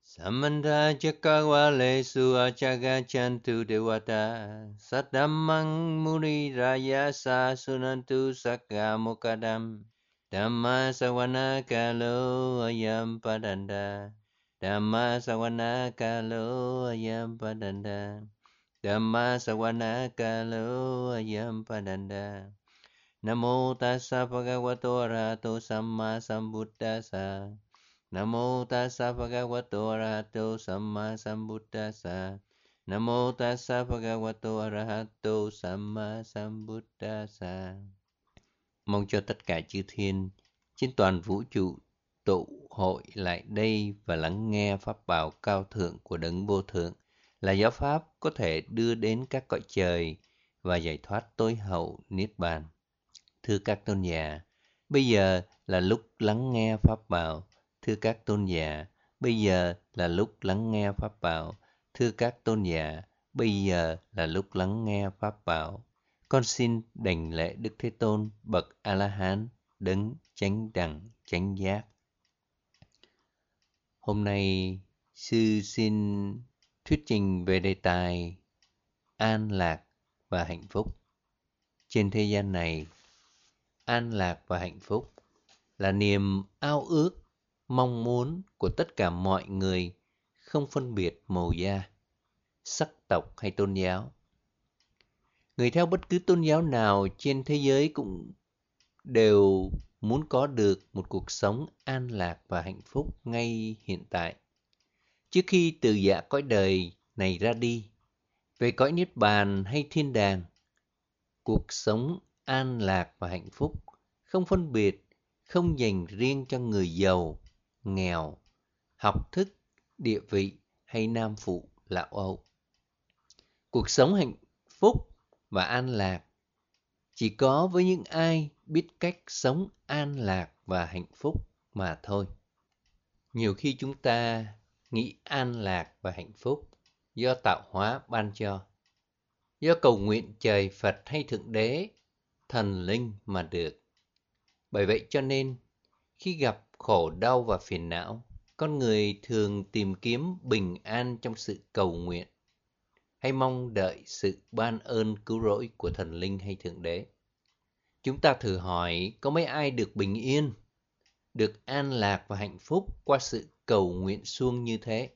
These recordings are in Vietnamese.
Samanta Chakawalesu Achagachantu Dewata Saddhammang Muni Raya Sunantu Sakamukadam Dhamma Sawana Kalo Ayam Padanda Dhamma Sawana Kalo Ayam Padanda Dhamma Sawana Kalo Ayam Padanda Namo Tassa Bhagavato Arahato Samma Sambuddhassa Namo tassa bhagavato arahato samma sambuddhassa. Namo tassa bhagavato arahato samma sambuddhassa. Mong cho tất cả chư thiên trên toàn vũ trụ tụ hội lại đây và lắng nghe pháp bảo cao thượng của Đấng Vô Thượng là giáo pháp có thể đưa đến các cõi trời và giải thoát tối hậu niết bàn. Thưa các tôn giả, bây giờ là lúc lắng nghe pháp bảo. Thưa các tôn giả, bây giờ là lúc lắng nghe pháp bảo. Thưa các tôn giả, bây giờ là lúc lắng nghe pháp bảo. Con xin đảnh lễ Đức Thế Tôn bậc A-la-hán, đấng chánh đẳng chánh giác. Hôm nay sư xin thuyết trình về đề tài an lạc và hạnh phúc. Trên thế gian này, an lạc và hạnh phúc là niềm ao ước, mong muốn của tất cả mọi người, không phân biệt màu da, sắc tộc hay tôn giáo. Người theo bất cứ tôn giáo nào trên thế giới cũng đều muốn có được một cuộc sống an lạc và hạnh phúc ngay hiện tại. Trước khi từ giã cõi đời này ra đi, về cõi niết bàn hay thiên đàng, cuộc sống an lạc và hạnh phúc không phân biệt, không dành riêng cho người giàu, nghèo, học thức, địa vị hay nam phụ, lão âu. Cuộc sống hạnh phúc và an lạc chỉ có với những ai biết cách sống an lạc và hạnh phúc mà thôi. Nhiều khi chúng ta nghĩ an lạc và hạnh phúc do tạo hóa ban cho, do cầu nguyện trời Phật hay Thượng Đế, thần linh mà được. Bởi vậy cho nên, khi gặp khổ đau và phiền não, con người thường tìm kiếm bình an trong sự cầu nguyện, hay mong đợi sự ban ơn cứu rỗi của thần linh hay Thượng Đế. Chúng ta thử hỏi, có mấy ai được bình yên, được an lạc và hạnh phúc qua sự cầu nguyện suông như thế?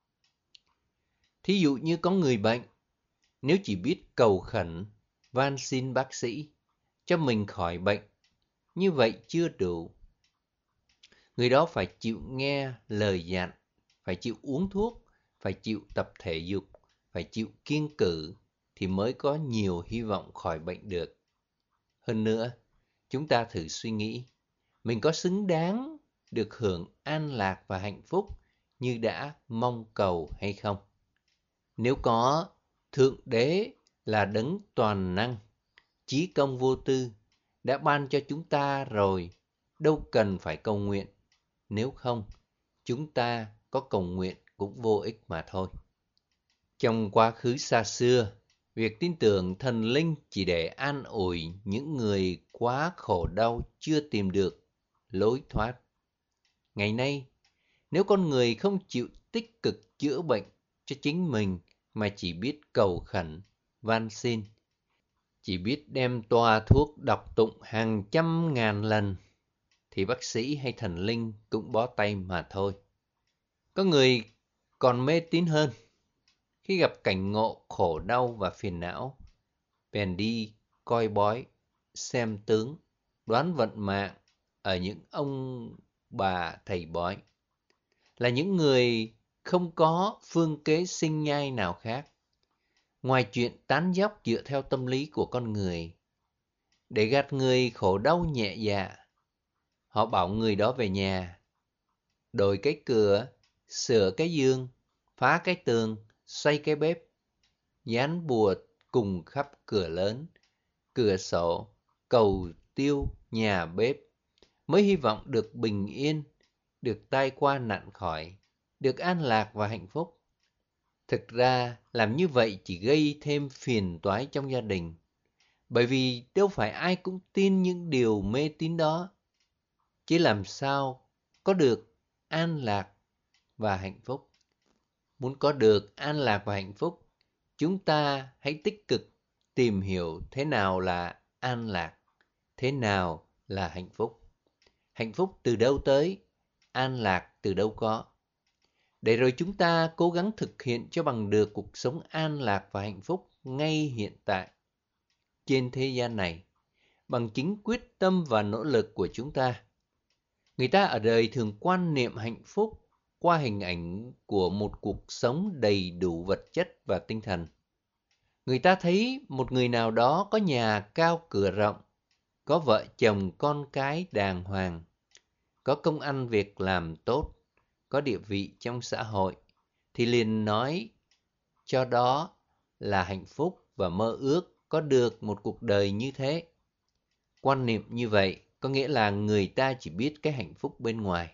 Thí dụ như có người bệnh, nếu chỉ biết cầu khẩn, van xin bác sĩ cho mình khỏi bệnh, như vậy chưa đủ. Người đó phải chịu nghe lời dặn, phải chịu uống thuốc, phải chịu tập thể dục, phải chịu kiêng cữ thì mới có nhiều hy vọng khỏi bệnh được. Hơn nữa, chúng ta thử suy nghĩ, mình có xứng đáng được hưởng an lạc và hạnh phúc như đã mong cầu hay không? Nếu có, Thượng Đế là đấng toàn năng, chí công vô tư, đã ban cho chúng ta rồi, đâu cần phải cầu nguyện. Nếu không, chúng ta có cầu nguyện cũng vô ích mà thôi. Trong quá khứ xa xưa, việc tin tưởng thần linh chỉ để an ủi những người quá khổ đau chưa tìm được lối thoát. Ngày nay, nếu con người không chịu tích cực chữa bệnh cho chính mình mà chỉ biết cầu khẩn, van xin, chỉ biết đem toa thuốc đọc tụng hàng trăm ngàn lần, thì bác sĩ hay thần linh cũng bó tay mà thôi. Có người còn mê tín hơn. Khi gặp cảnh ngộ khổ đau và phiền não, bèn đi coi bói, xem tướng, đoán vận mạng ở những ông bà thầy bói. Là những người không có phương kế sinh nhai nào khác, ngoài chuyện tán dóc dựa theo tâm lý của con người. Để gạt người khổ đau nhẹ dạ, họ bảo người đó về nhà, đổi cái cửa, sửa cái giường, phá cái tường, xoay cái bếp, dán bùa cùng khắp cửa lớn, cửa sổ, cầu tiêu, nhà bếp, mới hy vọng được bình yên, được tai qua nạn khỏi, được an lạc và hạnh phúc. Thực ra, làm như vậy chỉ gây thêm phiền toái trong gia đình, bởi vì đâu phải ai cũng tin những điều mê tín đó. Chứ làm sao có được an lạc và hạnh phúc Muốn có được an lạc và hạnh phúc, chúng ta hãy tích cực tìm hiểu thế nào là an lạc, thế nào là hạnh phúc. Hạnh phúc từ đâu tới, an lạc từ đâu có. Để rồi chúng ta cố gắng thực hiện cho bằng được cuộc sống an lạc và hạnh phúc ngay hiện tại, trên thế gian này, bằng chính quyết tâm và nỗ lực của chúng ta. Người ta ở đời thường quan niệm hạnh phúc qua hình ảnh của một cuộc sống đầy đủ vật chất và tinh thần. Người ta thấy một người nào đó có nhà cao cửa rộng, có vợ chồng con cái đàng hoàng, có công ăn việc làm tốt, có địa vị trong xã hội, thì liền nói cho đó là hạnh phúc và mơ ước có được một cuộc đời như thế. Quan niệm như vậy có nghĩa là người ta chỉ biết cái hạnh phúc bên ngoài,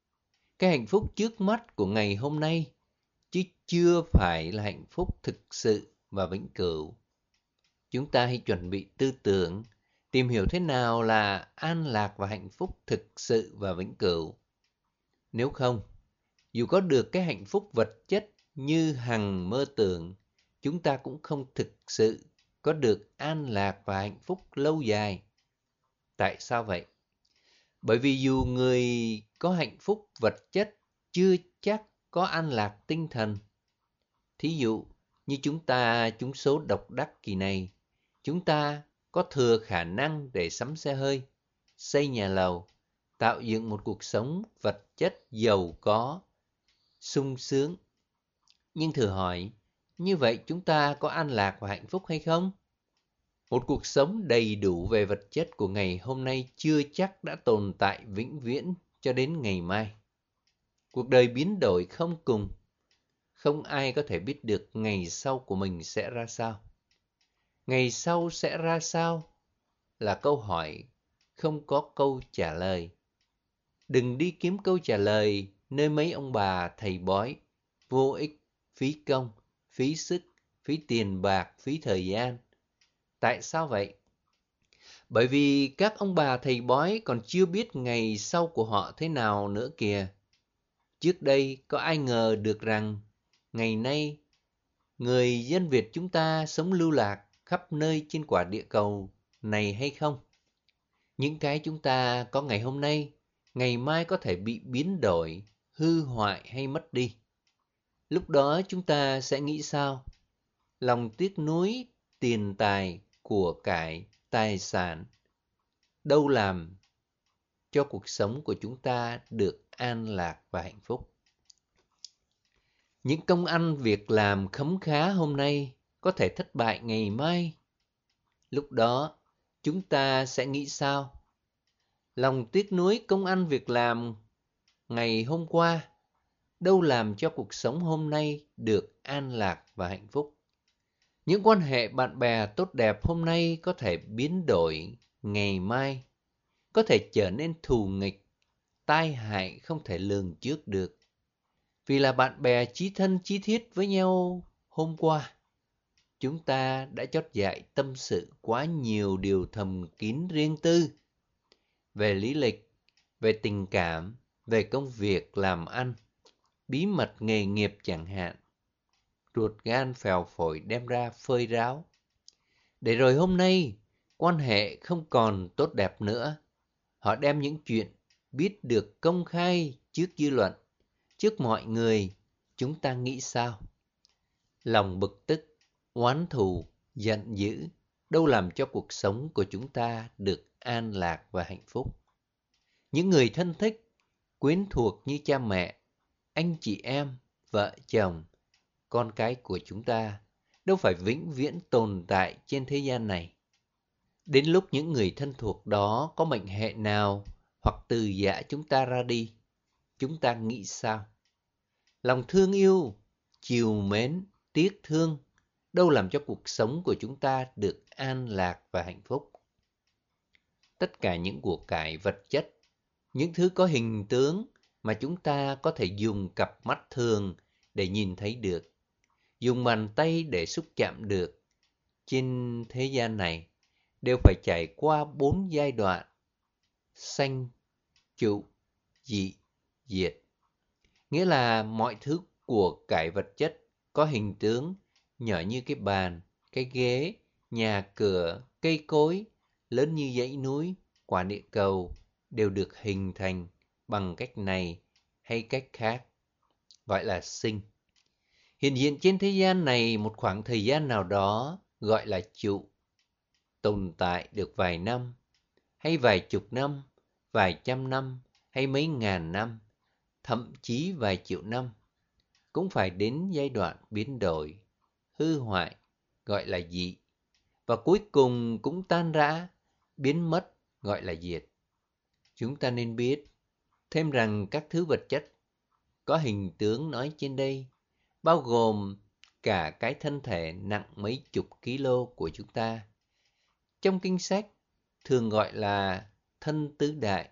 cái hạnh phúc trước mắt của ngày hôm nay, chứ chưa phải là hạnh phúc thực sự và vĩnh cửu. Chúng ta hãy chuẩn bị tư tưởng, tìm hiểu thế nào là an lạc và hạnh phúc thực sự và vĩnh cửu. Nếu không, dù có được cái hạnh phúc vật chất như hằng mơ tưởng, chúng ta cũng không thực sự có được an lạc và hạnh phúc lâu dài. Tại sao vậy? Bởi vì dù người có hạnh phúc vật chất chưa chắc có an lạc tinh thần. Thí dụ như chúng số độc đắc kỳ này, chúng ta có thừa khả năng để sắm xe hơi, xây nhà lầu, tạo dựng một cuộc sống vật chất giàu có, sung sướng. Nhưng thử hỏi, như vậy chúng ta có an lạc và hạnh phúc hay không? Một cuộc sống đầy đủ về vật chất của ngày hôm nay chưa chắc đã tồn tại vĩnh viễn cho đến ngày mai. Cuộc đời biến đổi không cùng, không ai có thể biết được ngày sau của mình sẽ ra sao. Ngày sau sẽ ra sao là câu hỏi không có câu trả lời. Đừng đi kiếm câu trả lời nơi mấy ông bà thầy bói, vô ích, phí công, phí sức, phí tiền bạc, phí thời gian. Tại sao vậy? Bởi vì các ông bà thầy bói còn chưa biết ngày sau của họ thế nào nữa kìa. Trước đây có ai ngờ được rằng ngày nay người dân Việt chúng ta sống lưu lạc khắp nơi trên quả địa cầu này hay không? Những cái chúng ta có ngày hôm nay, ngày mai có thể bị biến đổi, hư hoại hay mất đi. Lúc đó chúng ta sẽ nghĩ sao? Lòng tiếc nuối, tiền tài, của cải, tài sản, đâu làm cho cuộc sống của chúng ta được an lạc và hạnh phúc. Những công ăn việc làm khấm khá hôm nay có thể thất bại ngày mai. Lúc đó, chúng ta sẽ nghĩ sao? Lòng tiếc nuối công ăn việc làm ngày hôm qua, đâu làm cho cuộc sống hôm nay được an lạc và hạnh phúc. Những quan hệ bạn bè tốt đẹp hôm nay có thể biến đổi ngày mai, có thể trở nên thù nghịch, tai hại không thể lường trước được. Vì là bạn bè chí thân chí thiết với nhau hôm qua, chúng ta đã chót dại tâm sự quá nhiều điều thầm kín riêng tư về lý lịch, về tình cảm, về công việc làm ăn, bí mật nghề nghiệp chẳng hạn. Ruột gan phèo phổi đem ra phơi ráo. Để rồi hôm nay, quan hệ không còn tốt đẹp nữa. Họ đem những chuyện biết được công khai trước dư luận, trước mọi người, chúng ta nghĩ sao? Lòng bực tức, oán thù, giận dữ, đâu làm cho cuộc sống của chúng ta được an lạc và hạnh phúc. Những người thân thích, quyến thuộc như cha mẹ, anh chị em, vợ chồng, con cái của chúng ta đâu phải vĩnh viễn tồn tại trên thế gian này. Đến lúc những người thân thuộc đó có mệnh hệ nào hoặc từ giã chúng ta ra đi, chúng ta nghĩ sao? Lòng thương yêu, chiều mến, tiếc thương, đâu làm cho cuộc sống của chúng ta được an lạc và hạnh phúc. Tất cả những của cải vật chất, những thứ có hình tướng mà chúng ta có thể dùng cặp mắt thường để nhìn thấy được, dùng bàn tay để xúc chạm được, trên thế gian này đều phải trải qua 4 giai đoạn: sanh, trụ, dị, diệt. Nghĩa là mọi thứ của cải vật chất có hình tướng nhỏ như cái bàn, cái ghế, nhà cửa, cây cối, lớn như dãy núi, quả địa cầu đều được hình thành bằng cách này hay cách khác, gọi là sinh. Hiện diện trên thế gian này một khoảng thời gian nào đó gọi là trụ, tồn tại được vài năm, hay vài chục năm, vài trăm năm, hay mấy ngàn năm, thậm chí vài triệu năm, cũng phải đến giai đoạn biến đổi, hư hoại, gọi là dị, và cuối cùng cũng tan rã, biến mất, gọi là diệt. Chúng ta nên biết thêm rằng các thứ vật chất có hình tướng nói trên đây, bao gồm cả cái thân thể nặng mấy chục kg của chúng ta. Trong kinh sách thường gọi là thân tứ đại,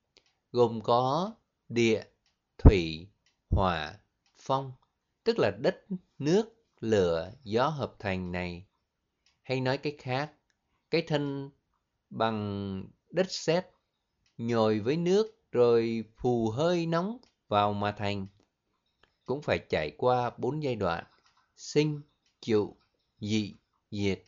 gồm có địa, thủy, hỏa, phong, tức là đất, nước, lửa, gió hợp thành này. Hay nói cách khác, cái thân bằng đất sét, nhồi với nước rồi phù hơi nóng vào mà thành, cũng phải trải qua 4 giai đoạn: sinh, trụ, dị, diệt.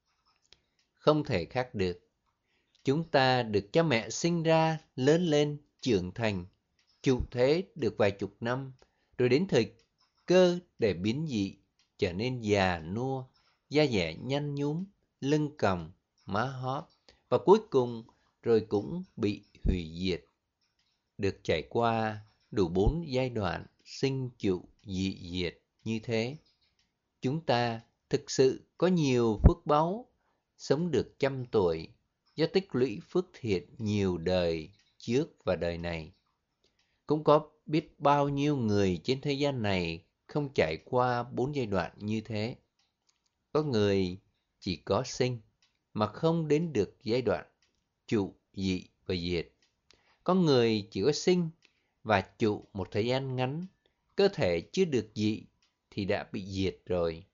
Không thể khác được. Chúng ta được cha mẹ sinh ra, lớn lên, trưởng thành, trụ thế được vài chục năm, rồi đến thời cơ để biến dị, trở nên già nua, da dẻ nhăn nhúm, lưng còng, má hóp, và cuối cùng rồi cũng bị hủy diệt. Được trải qua đủ 4 giai đoạn sinh trụ dị diệt như thế, chúng ta thực sự có nhiều phước báu, sống được 100 tuổi do tích lũy phước thiện nhiều đời trước và đời này. Cũng có biết bao nhiêu người trên thế gian này không trải qua 4 giai đoạn như thế. Có người chỉ có sinh mà không đến được giai đoạn trụ, dị và diệt. Có người chỉ có sinh và trụ một thời gian ngắn, cơ thể chưa được dị thì đã bị diệt rồi.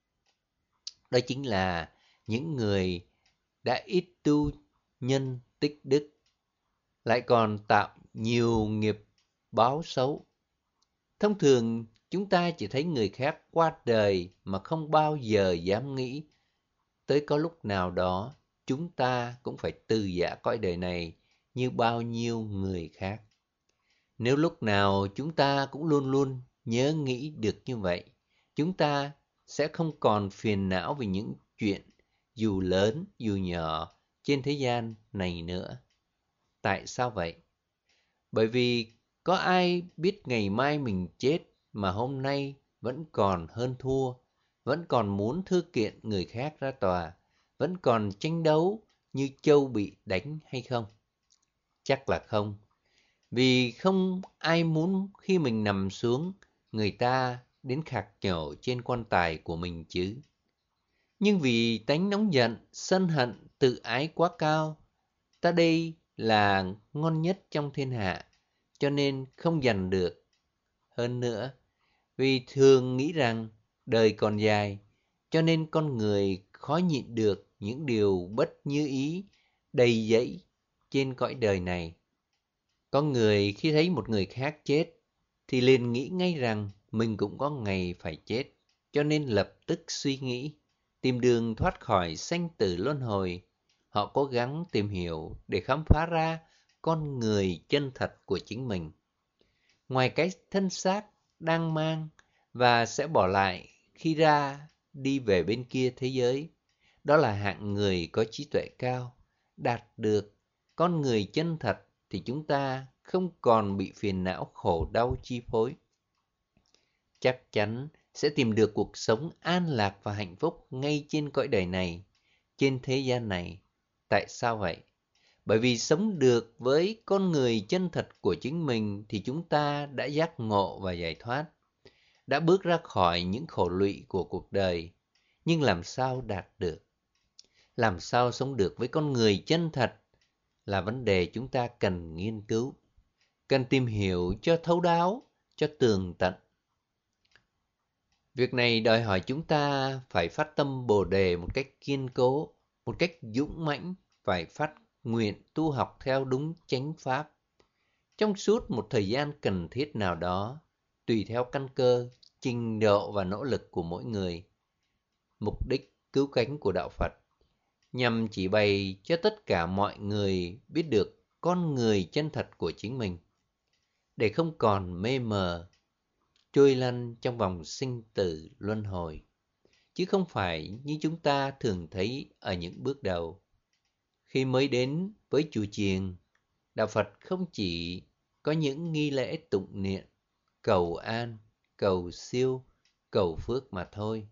Đó chính là những người đã ít tu nhân tích đức, lại còn tạo nhiều nghiệp báo xấu. Thông thường chúng ta chỉ thấy người khác qua đời mà không bao giờ dám nghĩ tới có lúc nào đó chúng ta cũng phải từ giã cõi đời này như bao nhiêu người khác. Nếu lúc nào chúng ta cũng luôn luôn nhớ nghĩ được như vậy, chúng ta sẽ không còn phiền não vì những chuyện dù lớn dù nhỏ trên thế gian này nữa. Tại sao vậy? Bởi vì có ai biết ngày mai mình chết mà hôm nay vẫn còn hơn thua, vẫn còn muốn thư kiện người khác ra tòa, vẫn còn tranh đấu như trâu bị đánh hay không? Chắc là không. Vì không ai muốn khi mình nằm xuống, người ta đến khạc nhổ trên quan tài của mình chứ. Nhưng vì tánh nóng giận, sân hận, tự ái quá cao, ta đây là ngon nhất trong thiên hạ, cho nên không giành được. Hơn nữa, vì thường nghĩ rằng đời còn dài, cho nên con người khó nhịn được những điều bất như ý, đầy dẫy trên cõi đời này. Có người khi thấy một người khác chết, thì liền nghĩ ngay rằng mình cũng có ngày phải chết, cho nên lập tức suy nghĩ, tìm đường thoát khỏi sanh tử luân hồi. Họ cố gắng tìm hiểu để khám phá ra con người chân thật của chính mình. Ngoài cái thân xác đang mang và sẽ bỏ lại khi ra đi về bên kia thế giới, đó là hạng người có trí tuệ cao, đạt được con người chân thật, thì chúng ta không còn bị phiền não khổ đau chi phối. Chắc chắn sẽ tìm được cuộc sống an lạc và hạnh phúc ngay trên cõi đời này, trên thế gian này. Tại sao vậy? Bởi vì sống được với con người chân thật của chính mình thì chúng ta đã giác ngộ và giải thoát, đã bước ra khỏi những khổ lụy của cuộc đời. Nhưng làm sao đạt được? Làm sao sống được với con người chân thật là vấn đề chúng ta cần nghiên cứu, cần tìm hiểu cho thấu đáo, cho tường tận. Việc này đòi hỏi chúng ta phải phát tâm Bồ đề một cách kiên cố, một cách dũng mãnh, phải phát nguyện tu học theo đúng chánh pháp. Trong suốt một thời gian cần thiết nào đó, tùy theo căn cơ, trình độ và nỗ lực của mỗi người. Mục đích cứu cánh của đạo Phật nhằm chỉ bày cho tất cả mọi người biết được con người chân thật của chính mình, để không còn mê mờ, trôi lăn trong vòng sinh tử luân hồi, chứ không phải như chúng ta thường thấy ở những bước đầu. Khi mới đến với chùa chiền, đạo Phật không chỉ có những nghi lễ tụng niệm, cầu an, cầu siêu, cầu phước mà thôi.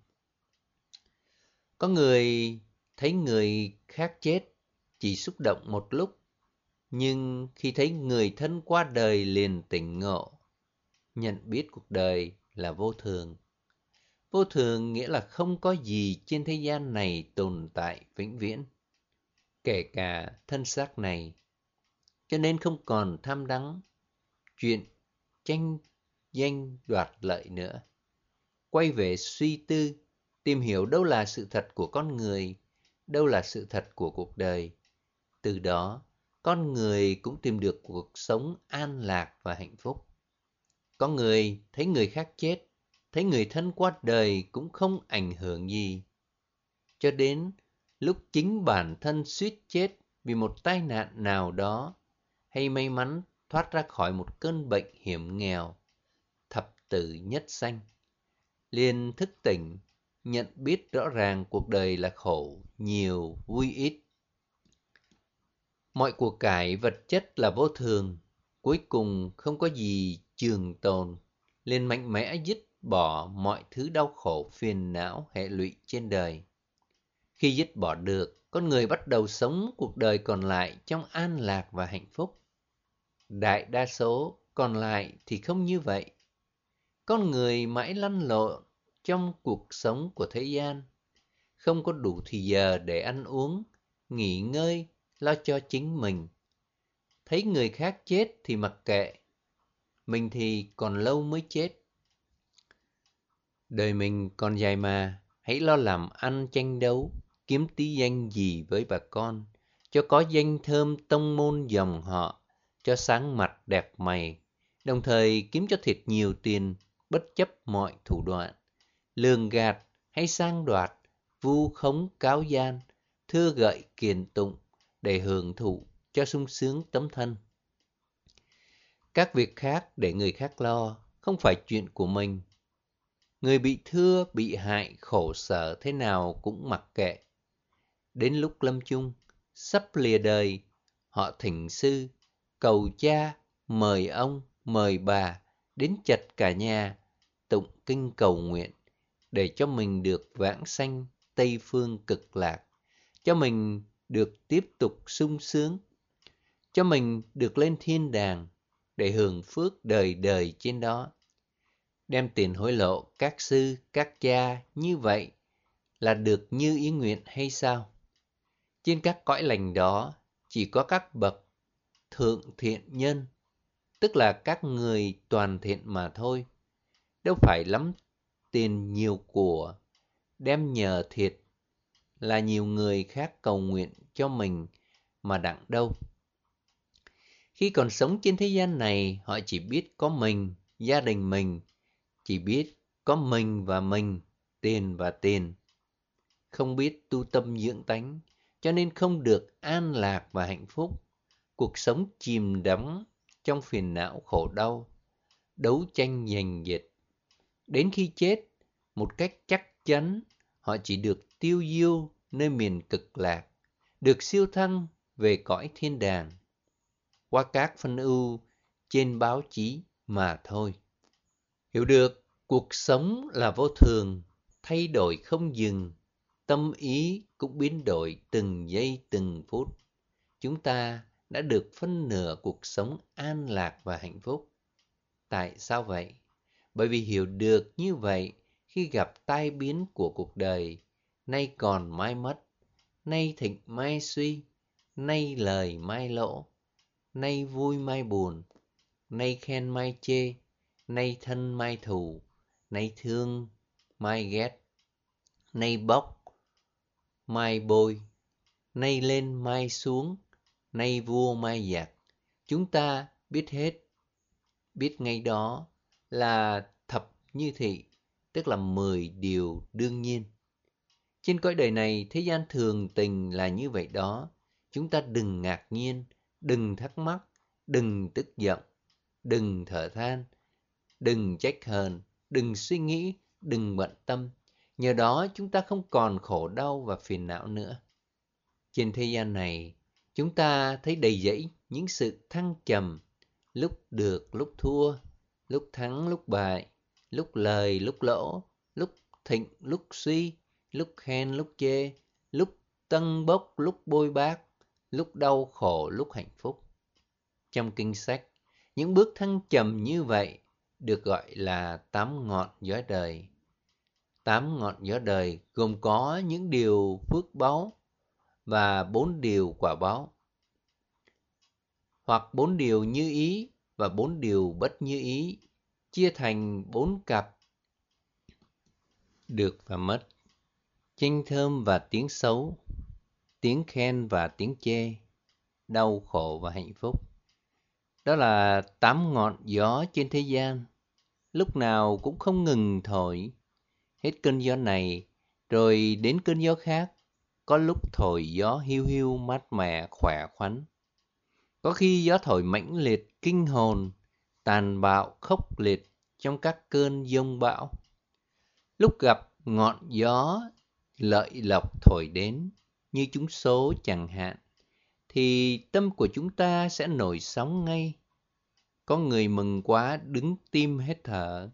Có người thấy người khác chết chỉ xúc động một lúc, nhưng khi thấy người thân qua đời liền tỉnh ngộ, nhận biết cuộc đời là vô thường. Vô thường nghĩa là không có gì trên thế gian này tồn tại vĩnh viễn, kể cả thân xác này. Cho nên không còn tham đắm chuyện tranh danh đoạt lợi nữa. Quay về suy tư, tìm hiểu đâu là sự thật của con người, đâu là sự thật của cuộc đời. Từ đó, con người cũng tìm được cuộc sống an lạc và hạnh phúc. Có người thấy người khác chết, thấy người thân qua đời cũng không ảnh hưởng gì. Cho đến lúc chính bản thân suýt chết vì một tai nạn nào đó, hay may mắn thoát ra khỏi một cơn bệnh hiểm nghèo, thập tử nhất sanh, liền thức tỉnh, nhận biết rõ ràng cuộc đời là khổ, nhiều, vui ít. Mọi của cải vật chất là vô thường, cuối cùng không có gì trường tồn, liền mạnh mẽ dứt bỏ mọi thứ đau khổ, phiền não, hệ lụy trên đời. Khi dứt bỏ được, con người bắt đầu sống cuộc đời còn lại trong an lạc và hạnh phúc. Đại đa số còn lại thì không như vậy. Con người mãi lăn lộn trong cuộc sống của thế gian, không có đủ thì giờ để ăn uống, nghỉ ngơi, lo cho chính mình. Thấy người khác chết thì mặc kệ, mình thì còn lâu mới chết. Đời mình còn dài mà, hãy lo làm ăn tranh đấu, kiếm tí danh gì với bà con, cho có danh thơm tông môn dòng họ, cho sáng mặt đẹp mày, đồng thời kiếm cho thiệt nhiều tiền, bất chấp mọi thủ đoạn, lường gạt hay sang đoạt, vu khống cáo gian, thưa gợi kiền tụng, để hưởng thụ cho sung sướng tấm thân. Các việc khác để người khác lo, không phải chuyện của mình. Người bị thưa, bị hại, khổ sở thế nào cũng mặc kệ. Đến lúc lâm chung, sắp lìa đời, họ thỉnh sư, cầu cha, mời ông, mời bà, đến chật cả nhà, tụng kinh cầu nguyện, để cho mình được vãng sanh Tây Phương Cực Lạc, cho mình được tiếp tục sung sướng, cho mình được lên thiên đàng, để hưởng phước đời đời trên đó. Đem tiền hối lộ các sư, các cha như vậy là được như ý nguyện hay sao? Trên các cõi lành đó chỉ có các bậc thượng thiện nhân, tức là các người toàn thiện mà thôi. Đâu phải lắm tiền nhiều của, đem nhờ thiệt là nhiều người khác cầu nguyện cho mình mà đặng đâu. Khi còn sống trên thế gian này, họ chỉ biết có mình, gia đình mình, chỉ biết có mình và mình, tiền và tiền. Không biết tu tâm dưỡng tánh, cho nên không được an lạc và hạnh phúc. Cuộc sống chìm đắm trong phiền não khổ đau, đấu tranh giành giật. Đến khi chết, một cách chắc chắn, họ chỉ được tiêu diêu nơi miền cực lạc, được siêu thăng về cõi thiên đàng, qua các phân ưu trên báo chí mà thôi. Hiểu được cuộc sống là vô thường, thay đổi không dừng, tâm ý cũng biến đổi từng giây từng phút. Chúng ta đã được phân nửa cuộc sống an lạc và hạnh phúc. Tại sao vậy? Bởi vì hiểu được như vậy, khi gặp tai biến của cuộc đời, nay còn mai mất, nay thịnh mai suy, nay lời mai lỗ, nay vui mai buồn, nay khen mai chê, nay thân mai thù, nay thương mai ghét, nay bóc mai bôi, nay lên mai xuống, nay vua mai giặc. Chúng ta biết hết, biết ngay đó là thập như thị, tức là 10 điều đương nhiên. Trên cõi đời này, thế gian thường tình là như vậy đó. Chúng ta đừng ngạc nhiên, đừng thắc mắc, đừng tức giận, đừng thở than, đừng trách hờn, đừng suy nghĩ, đừng bận tâm. Nhờ đó chúng ta không còn khổ đau và phiền não nữa. Trên thế gian này, chúng ta thấy đầy dẫy những sự thăng trầm, lúc được, lúc thua, lúc thắng, lúc bại, lúc lời, lúc lỗ, lúc thịnh, lúc suy, lúc khen, lúc chê, lúc tâng bốc, lúc bôi bác, lúc đau khổ, lúc hạnh phúc. Trong kinh sách, những bước thăng trầm như vậy được gọi là 8 ngọn gió đời. 8 ngọn gió đời gồm có những điều phước báu và 4 điều quả báo, hoặc 4 điều như ý và 4 điều bất như ý, chia thành 4 cặp: được và mất, chanh thơm và tiếng xấu, tiếng khen và tiếng chê, đau khổ và hạnh phúc. Đó là 8 ngọn gió trên thế gian, lúc nào cũng không ngừng thổi. Hết cơn gió này, rồi đến cơn gió khác, có lúc thổi gió hiu hiu mát mẻ khỏe khoắn. Có khi gió thổi mãnh liệt kinh hồn, tàn bạo khốc liệt trong các cơn giông bão. Lúc gặp ngọn gió lợi lộc thổi đến, như trúng số chẳng hạn, thì tâm của chúng ta sẽ nổi sóng ngay. Có người mừng quá đứng tim hết thở.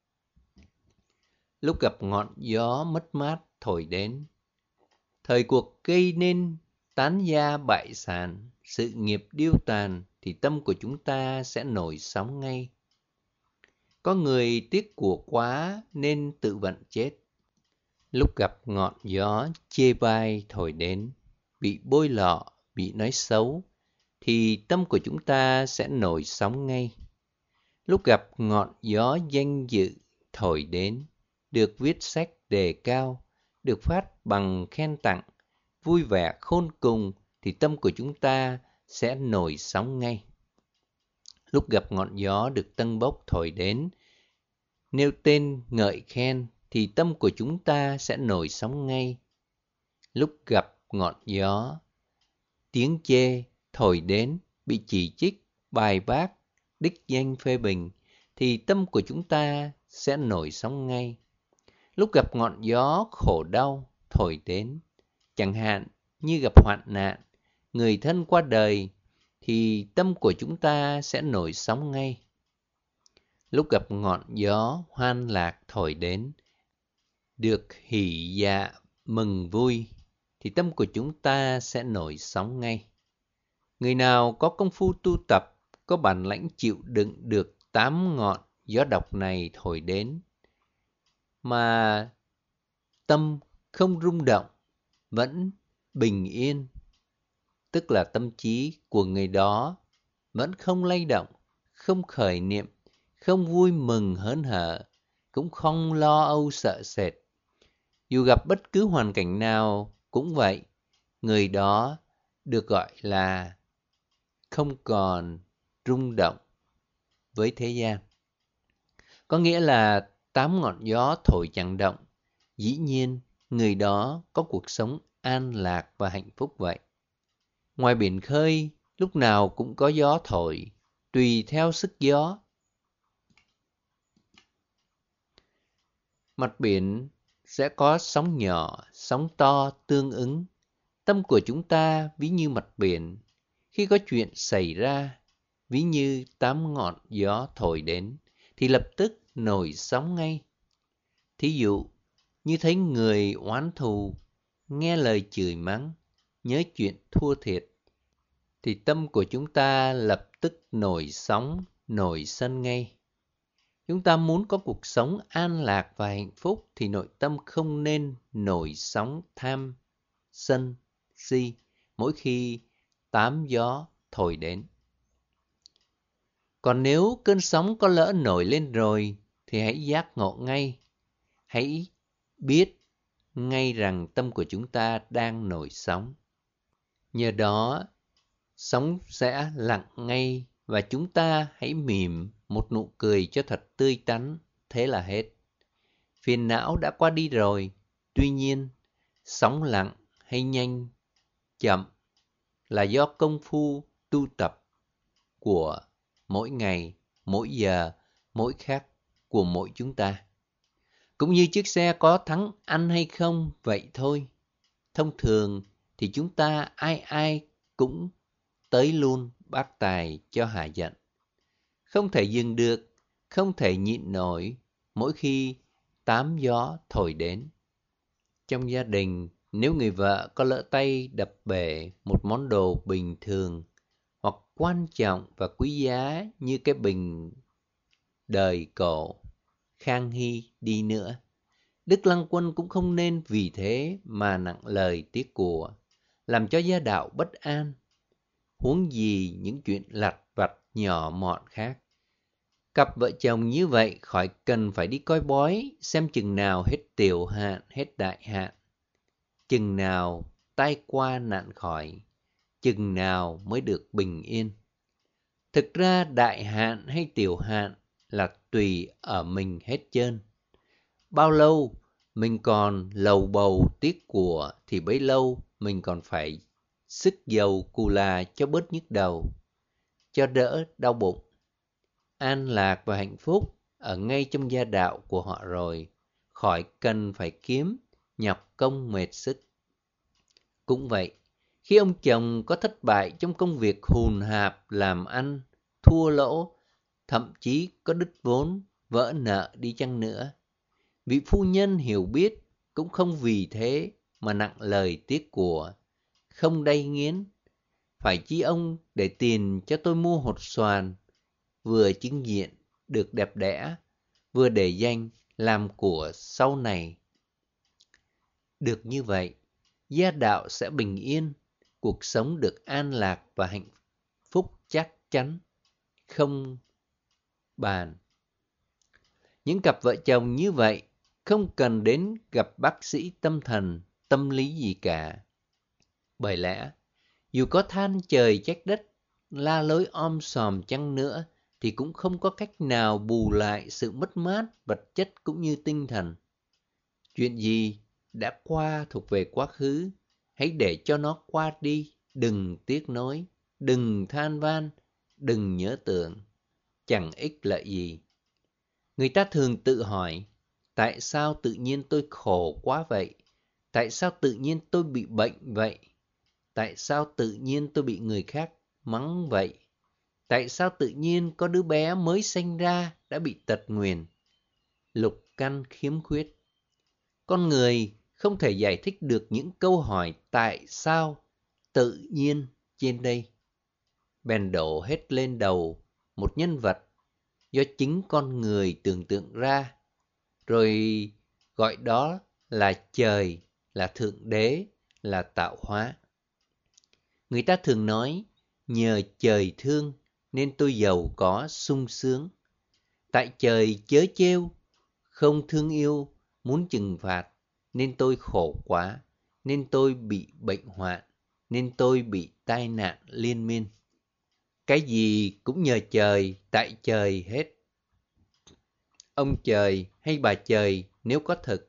Lúc gặp ngọn gió mất mát thổi đến, thời cuộc gây nên tán gia bại sản, sự nghiệp điêu tàn, thì tâm của chúng ta sẽ nổi sóng ngay. Có người tiếc của quá nên tự vận chết. Lúc gặp ngọn gió chê bai thổi đến, bị bôi lọ, bị nói xấu, thì tâm của chúng ta sẽ nổi sóng ngay. Lúc gặp ngọn gió danh dự thổi đến, được viết sách đề cao, được phát bằng khen tặng, vui vẻ khôn cùng, thì tâm của chúng ta sẽ nổi sóng ngay. Lúc gặp ngọn gió được tâng bốc thổi đến, nêu tên ngợi khen, thì tâm của chúng ta sẽ nổi sóng ngay. Lúc gặp ngọn gió tiếng chê thổi đến, bị chỉ trích, bài bác, đích danh phê bình, thì tâm của chúng ta sẽ nổi sóng ngay. Lúc gặp ngọn gió khổ đau thổi đến, chẳng hạn như gặp hoạn nạn, người thân qua đời, thì tâm của chúng ta sẽ nổi sóng ngay. Lúc gặp ngọn gió hoan lạc thổi đến, được hỉ dạ mừng vui, thì tâm của chúng ta sẽ nổi sóng ngay. Người nào có công phu tu tập, có bản lãnh chịu đựng được 8 ngọn gió độc này thổi đến, mà tâm không rung động, vẫn bình yên, tức là tâm trí của người đó vẫn không lay động, không khởi niệm, không vui mừng hớn hở, cũng không lo âu sợ sệt. Dù gặp bất cứ hoàn cảnh nào cũng vậy, người đó được gọi là không còn rung động với thế gian. Có nghĩa là 8 ngọn gió thổi chẳng động, dĩ nhiên người đó có cuộc sống an lạc và hạnh phúc vậy. Ngoài biển khơi, lúc nào cũng có gió thổi, tùy theo sức gió. Mặt biển sẽ có sóng nhỏ, sóng to tương ứng. Tâm của chúng ta ví như mặt biển, khi có chuyện xảy ra, ví như 8 ngọn gió thổi đến, thì lập tức nổi sóng ngay. Thí dụ, như thấy người oán thù, nghe lời chửi mắng, nhớ chuyện thua thiệt, thì tâm của chúng ta lập tức nổi sóng, nổi sân ngay. Chúng ta muốn có cuộc sống an lạc và hạnh phúc thì nội tâm không nên nổi sóng tham, sân, si mỗi khi 8 gió thổi đến. Còn nếu cơn sóng có lỡ nổi lên rồi thì hãy giác ngộ ngay. Hãy biết ngay rằng tâm của chúng ta đang nổi sóng. Nhờ đó, sóng sẽ lặng ngay và chúng ta hãy mỉm một nụ cười cho thật tươi tắn, thế là hết. Phiền não đã qua đi rồi, tuy nhiên, sóng lặng hay nhanh, chậm là do công phu tu tập của mỗi ngày, mỗi giờ, mỗi khắc của mỗi chúng ta. Cũng như chiếc xe có thắng anh hay không vậy thôi. Thông thường thì chúng ta ai ai cũng tới luôn bác tài cho hạ giận. Không thể dừng được, không thể nhịn nổi mỗi khi tám gió thổi đến. Trong gia đình, nếu người vợ có lỡ tay đập bể một món đồ bình thường hoặc quan trọng và quý giá như cái bình đời cổ Khang Hy đi nữa, Đức Lăng Quân cũng không nên vì thế mà nặng lời tiếc của, làm cho gia đạo bất an. Huống gì những chuyện lặt vặt nhỏ mọn khác. Cặp vợ chồng như vậy khỏi cần phải đi coi bói xem chừng nào hết tiểu hạn, hết đại hạn. Chừng nào tai qua nạn khỏi, chừng nào mới được bình yên. Thực ra đại hạn hay tiểu hạn là tùy ở mình hết trơn. Bao lâu mình còn lầu bầu tiếc của thì bấy lâu mình còn phải sức dầu cù là cho bớt nhức đầu, cho đỡ đau bụng. An lạc và hạnh phúc ở ngay trong gia đạo của họ rồi, khỏi cần phải kiếm, nhọc công mệt sức. Cũng vậy, khi ông chồng có thất bại trong công việc hùn hạp làm ăn, thua lỗ, thậm chí có đứt vốn, vỡ nợ đi chăng nữa, vị phu nhân hiểu biết cũng không vì thế mà nặng lời tiếc của, không đay nghiến. Phải chi ông để tiền cho tôi mua hột xoàn, vừa chứng diện được đẹp đẽ, vừa để danh làm của sau này. Được như vậy, gia đạo sẽ bình yên, cuộc sống được an lạc và hạnh phúc chắc chắn, không bàn. Những cặp vợ chồng như vậy không cần đến gặp bác sĩ tâm thần, tâm lý gì cả. Bởi lẽ, dù có than trời trách đất, la lối om sòm chăng nữa, thì cũng không có cách nào bù lại sự mất mát vật chất cũng như tinh thần. Chuyện gì đã qua thuộc về quá khứ, hãy để cho nó qua đi, đừng tiếc nối, đừng than van, đừng nhớ tưởng, chẳng ích lợi gì. Người ta thường tự hỏi, tại sao tự nhiên tôi khổ quá vậy? Tại sao tự nhiên tôi bị bệnh vậy? Tại sao tự nhiên tôi bị người khác mắng vậy? Tại sao tự nhiên có đứa bé mới sinh ra đã bị tật nguyền, lục căn khiếm khuyết? Con người không thể giải thích được những câu hỏi tại sao tự nhiên trên đây. Bèn đổ hết lên đầu một nhân vật do chính con người tưởng tượng ra, rồi gọi đó là trời, là thượng đế, là tạo hóa. Người ta thường nói, nhờ trời thương nên tôi giàu có sung sướng. Tại trời chớ trêu, không thương yêu, muốn trừng phạt, nên tôi khổ quá, nên tôi bị bệnh hoạn, nên tôi bị tai nạn liên miên. Cái gì cũng nhờ trời, tại trời hết. Ông trời hay bà trời nếu có thực,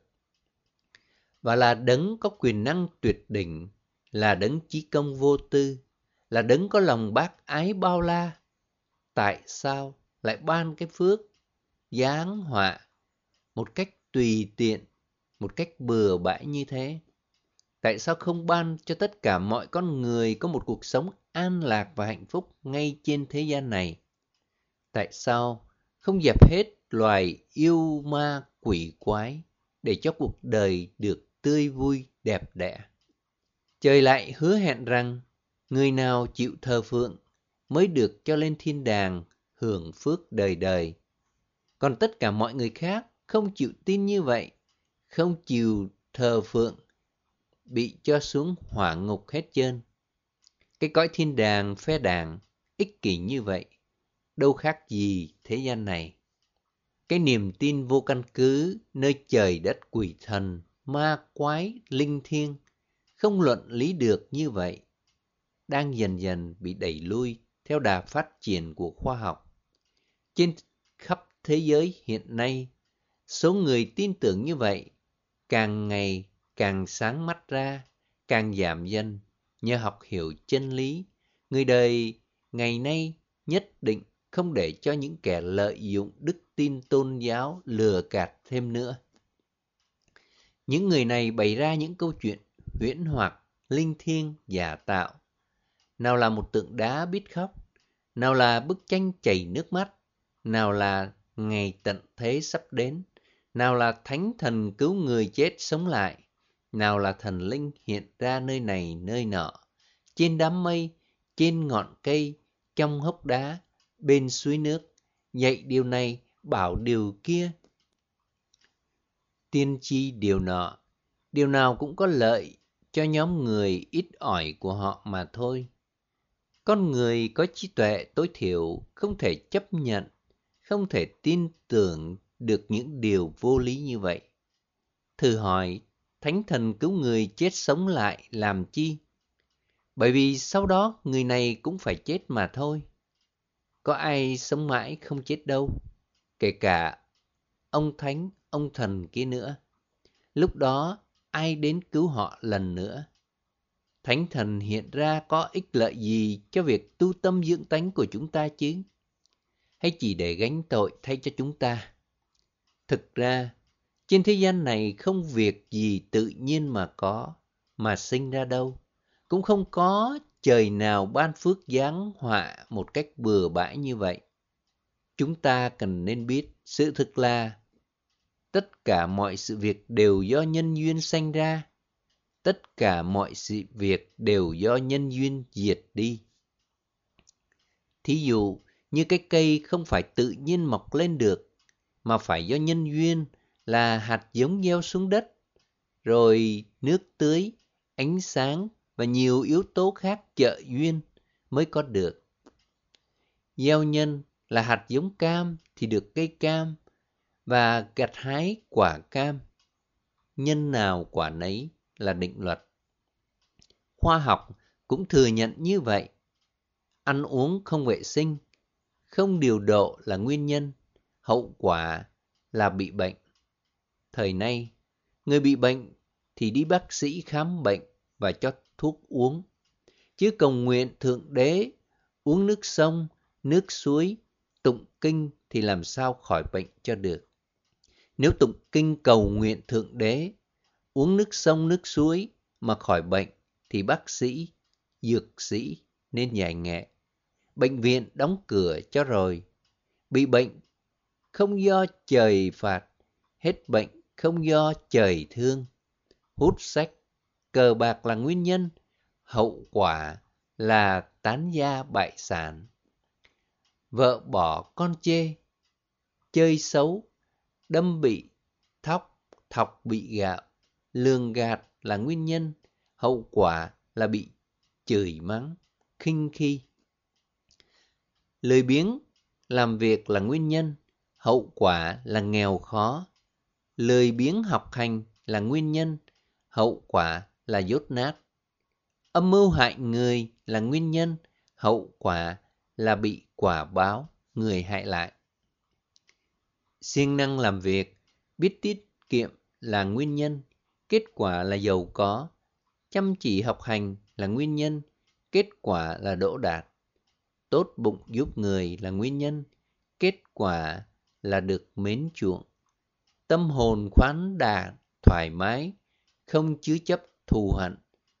và là đấng có quyền năng tuyệt đỉnh, là đấng chí công vô tư, là đấng có lòng bác ái bao la, tại sao lại ban cái phước giáng họa một cách tùy tiện, một cách bừa bãi như thế? Tại sao không ban cho tất cả mọi con người có một cuộc sống an lạc và hạnh phúc ngay trên thế gian này? Tại sao không dẹp hết loài yêu ma quỷ quái để cho cuộc đời được tươi vui đẹp đẽ? Trời lại hứa hẹn rằng người nào chịu thờ phượng mới được cho lên thiên đàng hưởng phước đời đời. Còn tất cả mọi người khác không chịu tin như vậy, không chịu thờ phượng, bị cho xuống hỏa ngục hết trơn. Cái cõi thiên đàng phe đảng, ích kỷ như vậy, đâu khác gì thế gian này. Cái niềm tin vô căn cứ nơi trời đất quỷ thần, ma quái, linh thiêng, không luận lý được như vậy, đang dần dần bị đẩy lui theo đà phát triển của khoa học. Trên khắp thế giới hiện nay, Số người tin tưởng như vậy càng ngày càng sáng mắt ra, càng giảm dần nhờ học hiểu chân lý. Người đời ngày nay nhất định không để cho những kẻ lợi dụng đức tin tôn giáo lừa gạt thêm nữa. Những người này bày ra những câu chuyện huyễn hoặc, linh thiêng, giả tạo. Nào là một tượng đá biết khóc, nào là bức tranh chảy nước mắt, nào là ngày tận thế sắp đến, nào là thánh thần cứu người chết sống lại, nào là thần linh hiện ra nơi này nơi nọ, trên đám mây, trên ngọn cây, trong hốc đá, bên suối nước, dạy điều này, bảo điều kia, tiên tri điều nọ, điều nào cũng có lợi cho nhóm người ít ỏi của họ mà thôi. Con người có trí tuệ tối thiểu không thể chấp nhận, không thể tin tưởng được những điều vô lý như vậy. Thử hỏi, thánh thần cứu người chết sống lại làm chi? Bởi vì sau đó người này cũng phải chết mà thôi. Có ai sống mãi không chết đâu, kể cả ông thánh, ông thần kia nữa. Lúc đó ai đến cứu họ lần nữa? Thánh thần hiện ra có ích lợi gì cho việc tu tâm dưỡng tánh của chúng ta chứ? Hay chỉ để gánh tội thay cho chúng ta? Thực ra, trên thế gian này không việc gì tự nhiên mà có, mà sinh ra đâu. Cũng không có trời nào ban phước giáng họa một cách bừa bãi như vậy. Chúng ta cần nên biết sự thực là tất cả mọi sự việc đều do nhân duyên sanh ra, tất cả mọi sự việc đều do nhân duyên diệt đi. Thí dụ như cái cây không phải tự nhiên mọc lên được, mà phải do nhân duyên là hạt giống gieo xuống đất, rồi nước tưới, ánh sáng và nhiều yếu tố khác trợ duyên mới có được. Gieo nhân là hạt giống cam thì được cây cam và gặt hái quả cam. Nhân nào quả nấy là định luật. Khoa học cũng thừa nhận như vậy. Ăn uống không vệ sinh, không điều độ là nguyên nhân, hậu quả là bị bệnh. Thời nay, người bị bệnh thì đi bác sĩ khám bệnh và cho thuốc uống, chứ cầu nguyện Thượng Đế, uống nước sông, nước suối, tụng kinh thì làm sao khỏi bệnh cho được. Nếu tụng kinh cầu nguyện Thượng Đế, uống nước sông nước suối mà khỏi bệnh thì bác sĩ, dược sĩ nên giải nghệ. Bệnh viện đóng cửa cho rồi. Bị bệnh không do trời phạt, hết bệnh không do trời thương. Hút sách, cờ bạc là nguyên nhân, hậu quả là tán gia bại sản. Vợ bỏ con chê, chơi xấu, đâm bị thóc, thọc bị gạo, lường gạt là nguyên nhân, hậu quả là bị chửi mắng, khinh khi. Lười biếng làm việc là nguyên nhân, hậu quả là nghèo khó. Lười biếng học hành là nguyên nhân, hậu quả là dốt nát. Âm mưu hại người là nguyên nhân, hậu quả là bị quả báo người hại lại. Siêng năng làm việc, biết tiết kiệm là nguyên nhân, kết quả là giàu có. Chăm chỉ học hành là nguyên nhân, kết quả là đỗ đạt. Tốt bụng giúp người là nguyên nhân, kết quả là được mến chuộng. Tâm hồn khoáng đạt, thoải mái, không chứa chấp thù hận,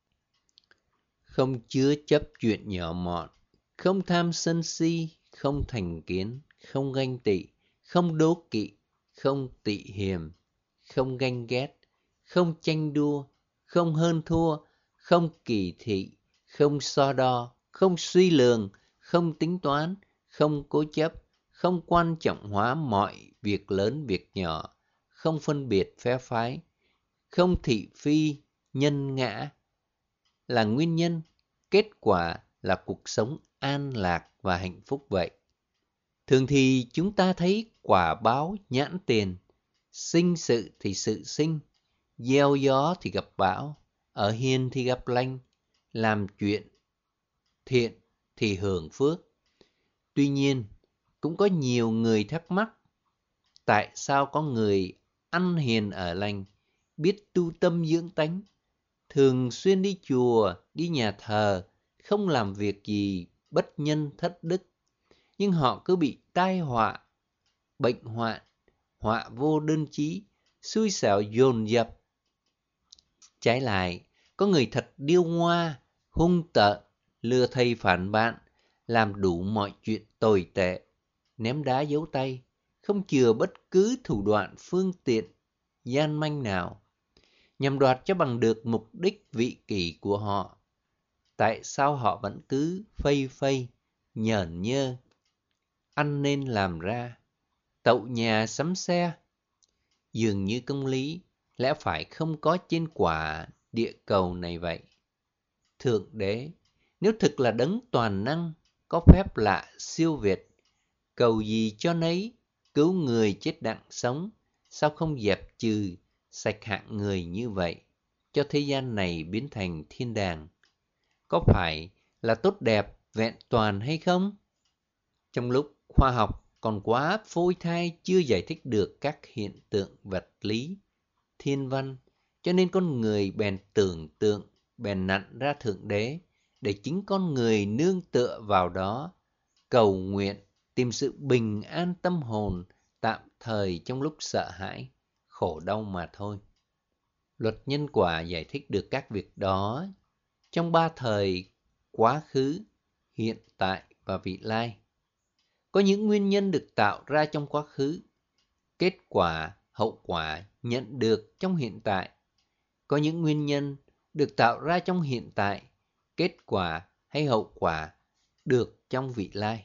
không chứa chấp chuyện nhỏ mọn, không tham sân si, không thành kiến, không ganh tị, không đố kỵ, không tị hiềm, không ganh ghét, không tranh đua, không hơn thua, không kỳ thị, không so đo, không suy lường, không tính toán, không cố chấp, không quan trọng hóa mọi việc lớn việc nhỏ, không phân biệt phe phái, không thị phi, nhân ngã là nguyên nhân, kết quả là cuộc sống an lạc và hạnh phúc vậy. Thường thì chúng ta thấy quả báo nhãn tiền, sinh sự thì sự sinh, gieo gió thì gặp bão, ở hiên thì gặp lành, làm chuyện thiện thì hưởng phước. Tuy nhiên, cũng có nhiều người thắc mắc, tại sao có người ăn hiền ở lành, biết tu tâm dưỡng tánh, thường xuyên đi chùa, đi nhà thờ, không làm việc gì bất nhân thất đức, nhưng họ cứ bị tai họa, bệnh hoạn, họa vô đơn chí, xui xẻo dồn dập. Trái lại, có người thật điêu ngoa, hung tợn, lừa thầy phản bạn, làm đủ mọi chuyện tồi tệ, ném đá giấu tay, không chừa bất cứ thủ đoạn phương tiện gian manh nào, nhằm đoạt cho bằng được mục đích vị kỷ của họ. Tại sao họ vẫn cứ phây phây, nhởn nhơ, ăn nên làm ra, tậu nhà sắm xe? Dường như công lý lẽ phải không có trên quả địa cầu này vậy. Thượng Đế, nếu thực là đấng toàn năng, có phép lạ siêu việt, cầu gì cho nấy, cứu người chết đặng sống, sao không dẹp trừ sạch hạng người như vậy, cho thế gian này biến thành thiên đàng? Có phải là tốt đẹp, vẹn toàn hay không? Trong lúc khoa học còn quá phôi thai, chưa giải thích được các hiện tượng vật lý, thiên văn, cho nên con người bèn tưởng tượng, bèn nặn ra Thượng Đế, để chính con người nương tựa vào đó, cầu nguyện, tìm sự bình an tâm hồn, tạm thời trong lúc sợ hãi, khổ đau mà thôi. Luật nhân quả giải thích được các việc đó trong ba thời: quá khứ, hiện tại và vị lai. Có những nguyên nhân được tạo ra trong quá khứ, kết quả, hậu quả nhận được trong hiện tại. Có những nguyên nhân được tạo ra trong hiện tại, kết quả hay hậu quả được trong vị lai.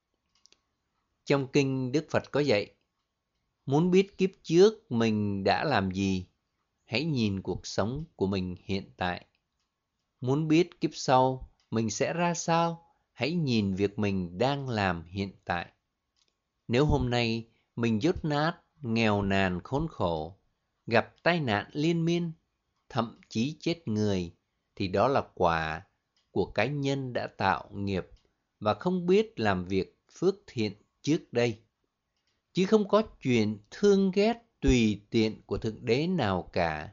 Trong kinh Đức Phật có dạy, muốn biết kiếp trước mình đã làm gì, hãy nhìn cuộc sống của mình hiện tại. Muốn biết kiếp sau mình sẽ ra sao, hãy nhìn việc mình đang làm hiện tại. Nếu hôm nay mình dốt nát, nghèo nàn khốn khổ, gặp tai nạn liên miên, thậm chí chết người, thì đó là quả của cái nhân đã tạo nghiệp và không biết làm việc phước thiện trước đây. Chứ không có chuyện thương ghét tùy tiện của Thượng Đế nào cả.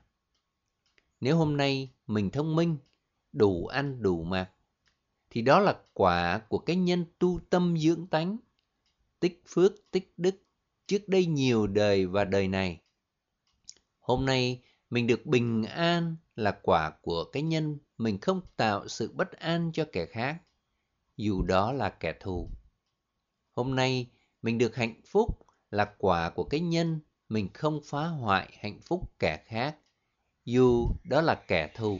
Nếu hôm nay mình thông minh, đủ ăn đủ mặc, thì đó là quả của cái nhân tu tâm dưỡng tánh, tích phước tích đức trước đây nhiều đời và đời này. Hôm nay mình được bình an là quả của cái nhân mình không tạo sự bất an cho kẻ khác, dù đó là kẻ thù. Hôm nay mình được hạnh phúc là quả của cái nhân mình không phá hoại hạnh phúc kẻ khác, dù đó là kẻ thù.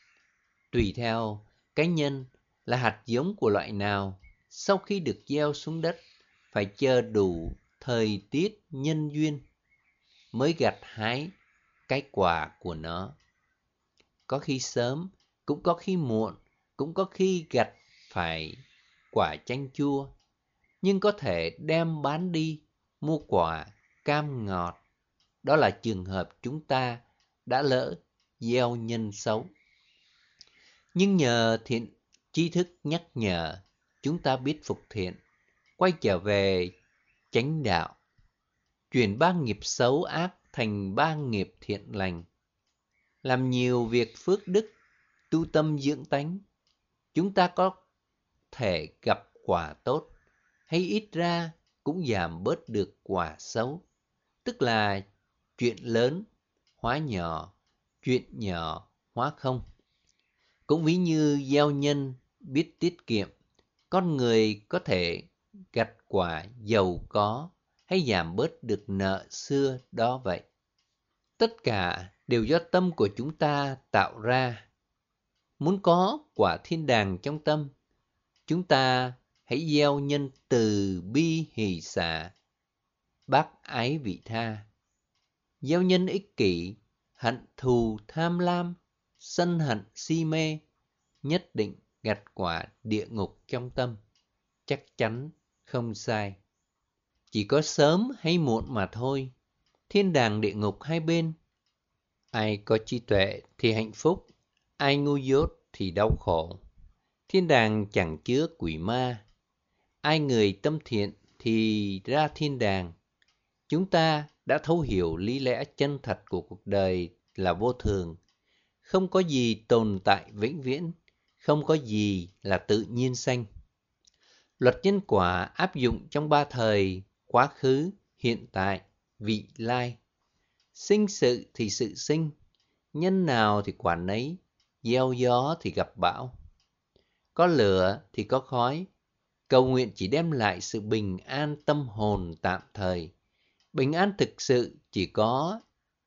Tùy theo cái nhân là hạt giống của loại nào, sau khi được gieo xuống đất, phải chờ đủ thời tiết nhân duyên mới gặt hái cái quả của nó. Có khi sớm, cũng có khi muộn, cũng có khi gặt phải quả chanh chua, nhưng có thể đem bán đi, mua quả cam ngọt. Đó là trường hợp chúng ta đã lỡ gieo nhân xấu. Nhưng nhờ thiện tri thức nhắc nhở, chúng ta biết phục thiện, quay trở về chánh đạo, chuyển ba nghiệp xấu ác thành ba nghiệp thiện lành, làm nhiều việc phước đức, tu tâm dưỡng tánh. Chúng ta có thể gặp quả tốt, hay ít ra cũng giảm bớt được quả xấu. Tức là chuyện lớn hóa nhỏ, chuyện nhỏ hóa không. Cũng ví như gieo nhân biết tiết kiệm, con người có thể gặt quả giàu có hay giảm bớt được nợ xưa đó vậy. Tất cả đều do tâm của chúng ta tạo ra. Muốn có quả thiên đàng trong tâm, chúng ta hãy gieo nhân từ bi hỷ xả, bác ái vị tha. Gieo nhân ích kỷ, hận thù tham lam, sân hận si mê, nhất định gặt quả địa ngục trong tâm, chắc chắn không sai. Chỉ có sớm hay muộn mà thôi, thiên đàng địa ngục hai bên. Ai có trí tuệ thì hạnh phúc, ai ngu dốt thì đau khổ. Thiên đàng chẳng chứa quỷ ma, ai người tâm thiện thì ra thiên đàng. Chúng ta đã thấu hiểu lý lẽ chân thật của cuộc đời là vô thường, không có gì tồn tại vĩnh viễn, không có gì là tự nhiên sanh. Luật nhân quả áp dụng trong ba thời: quá khứ, hiện tại, vị lai. Sinh sự thì sự sinh, nhân nào thì quả nấy, gieo gió thì gặp bão. Có lửa thì có khói, cầu nguyện chỉ đem lại sự bình an tâm hồn tạm thời. Bình an thực sự chỉ có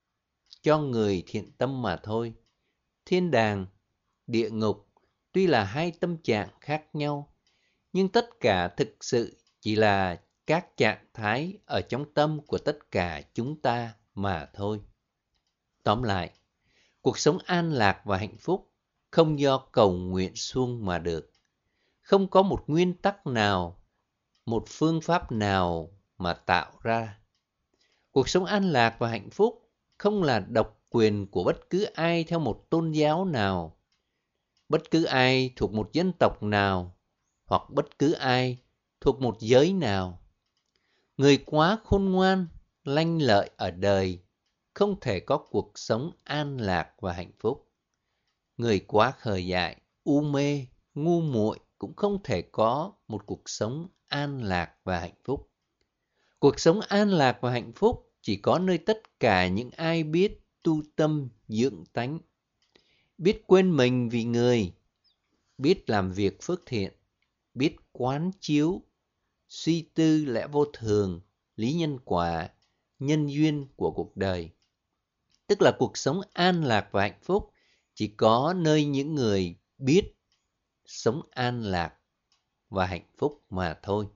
cho người thiện tâm mà thôi. Thiên đàng, địa ngục tuy là hai tâm trạng khác nhau, nhưng tất cả thực sự chỉ là các trạng thái ở trong tâm của tất cả chúng ta mà thôi. Tóm lại, cuộc sống an lạc và hạnh phúc không do cầu nguyện suông mà được. Không có một nguyên tắc nào, một phương pháp nào mà tạo ra. Cuộc sống an lạc và hạnh phúc không là độc quyền của bất cứ ai theo một tôn giáo nào, bất cứ ai thuộc một dân tộc nào, hoặc bất cứ ai thuộc một giới nào. Người quá khôn ngoan, lanh lợi ở đời không thể có cuộc sống an lạc và hạnh phúc. Người quá khờ dại, u mê, ngu muội cũng không thể có một cuộc sống an lạc và hạnh phúc. Cuộc sống an lạc và hạnh phúc chỉ có nơi tất cả những ai biết tu tâm dưỡng tánh, biết quên mình vì người, biết làm việc phước thiện, biết quán chiếu, suy tư lẽ vô thường, lý nhân quả, nhân duyên của cuộc đời. Tức là cuộc sống an lạc và hạnh phúc chỉ có nơi những người biết sống an lạc và hạnh phúc mà thôi.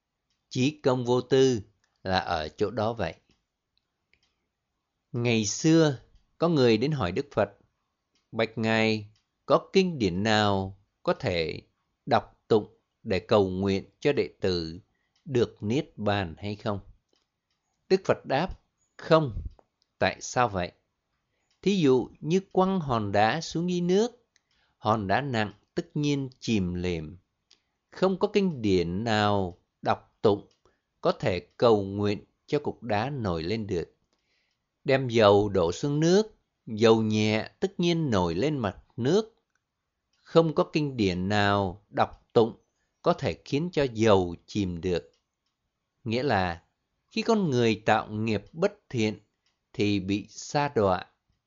Chí công vô tư là ở chỗ đó vậy. Ngày xưa, có người đến hỏi Đức Phật: bạch Ngài, có kinh điển nào có thể đọc tụng để cầu nguyện cho đệ tử được niết bàn hay không? Đức Phật đáp: không. Tại sao vậy? Thí dụ như quăng hòn đá xuống dưới nước, hòn đá nặng tất nhiên chìm lềm. Không có kinh điển nào đọc tụng có thể cầu nguyện cho cục đá nổi lên được. Đem dầu đổ xuống nước, dầu nhẹ tất nhiên nổi lên mặt nước. Không có kinh điển nào đọc tụng có thể khiến cho dầu chìm được. Nghĩa là khi con người tạo nghiệp bất thiện thì bị sa đọa,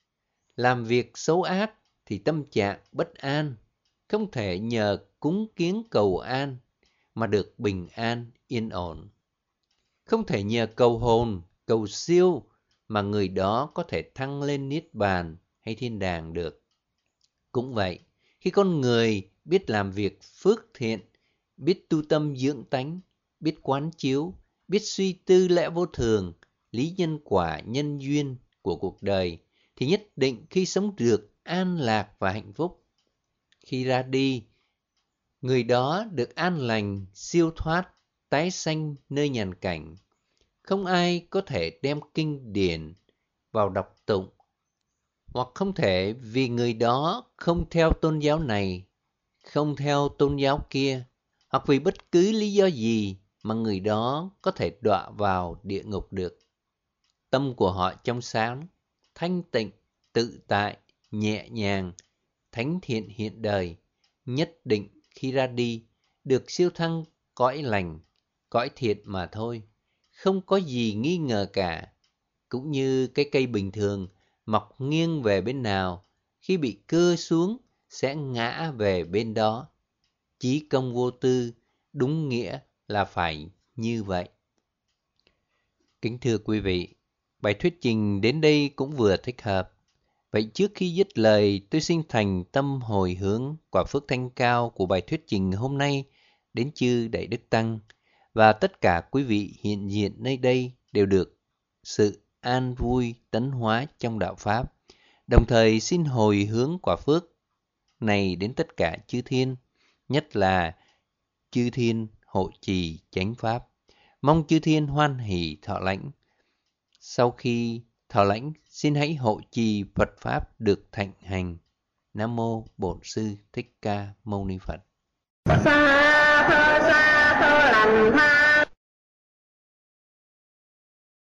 làm việc xấu ác thì tâm trạng bất an, không thể nhờ cúng kiến cầu an mà được bình an yên ổn. Không thể nhờ cầu hồn, cầu siêu mà người đó có thể thăng lên niết bàn hay thiên đàng được. Cũng vậy, khi con người biết làm việc phước thiện, biết tu tâm dưỡng tánh, biết quán chiếu, biết suy tư lẽ vô thường, lý nhân quả nhân duyên của cuộc đời, thì nhất định khi sống được an lạc và hạnh phúc. Khi ra đi, người đó được an lành, siêu thoát, tái sanh nơi nhàn cảnh. Không ai có thể đem kinh điển vào đọc tụng, hoặc không thể vì người đó không theo tôn giáo này, không theo tôn giáo kia, hoặc vì bất cứ lý do gì mà người đó có thể đọa vào địa ngục được. Tâm của họ trong sáng, thanh tịnh, tự tại, nhẹ nhàng, thánh thiện hiện đời, nhất định khi ra đi được siêu thăng cõi lành, cõi thiện mà thôi. Không có gì nghi ngờ cả. Cũng như cái cây bình thường mọc nghiêng về bên nào, khi bị cưa xuống sẽ ngã về bên đó. Chí công vô tư, đúng nghĩa là phải như vậy. Kính thưa quý vị, bài thuyết trình đến đây cũng vừa thích hợp. Vậy trước khi dứt lời, tôi xin thành tâm hồi hướng quả phước thanh cao của bài thuyết trình hôm nay đến chư Đại Đức Tăng, và tất cả quý vị hiện diện nơi đây đều được sự an vui tấn hóa trong đạo Pháp. Đồng thời xin hồi hướng quả phước này đến tất cả chư thiên, nhất là chư thiên hộ trì chánh Pháp. Mong chư thiên hoan hỷ thọ lãnh. Sau khi thọ lãnh, xin hãy hộ trì Phật Pháp được thạnh hành. Nam Mô Bổn Sư Thích Ca Mâu Ni Phật. Sa thơ lành tha